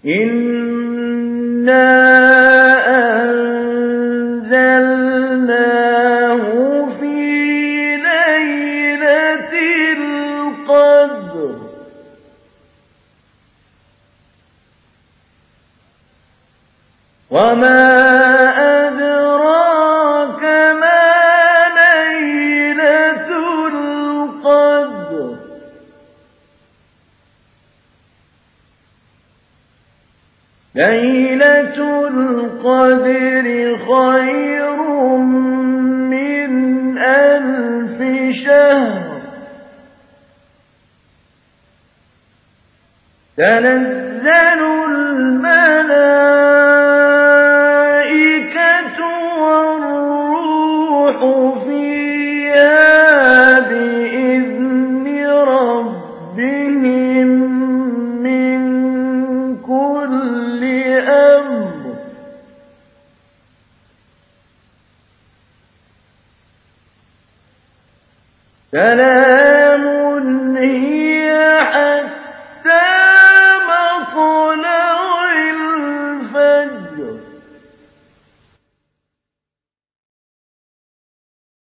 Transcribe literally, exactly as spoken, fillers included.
إِنَّا أَنزَلْنَاهُ فِي لَيْلَةِ الْقَدْرِ. وَمَا أَدْرَاكَ مَا لَيْلَةُ الْقَدْرِ. لَيْلَةُ الْقَدْرِ خَيْرٌ مِّنْ أَلْفِ شَهْرٍ. تَنَزَّلُ الْمَلَائِكَةُ وَالرُّوحُ فِيهَا بِإِذْنِ رَبِّهِم مِّن كُلِّ أَمْرٍ. سَلَامٌ هِيَ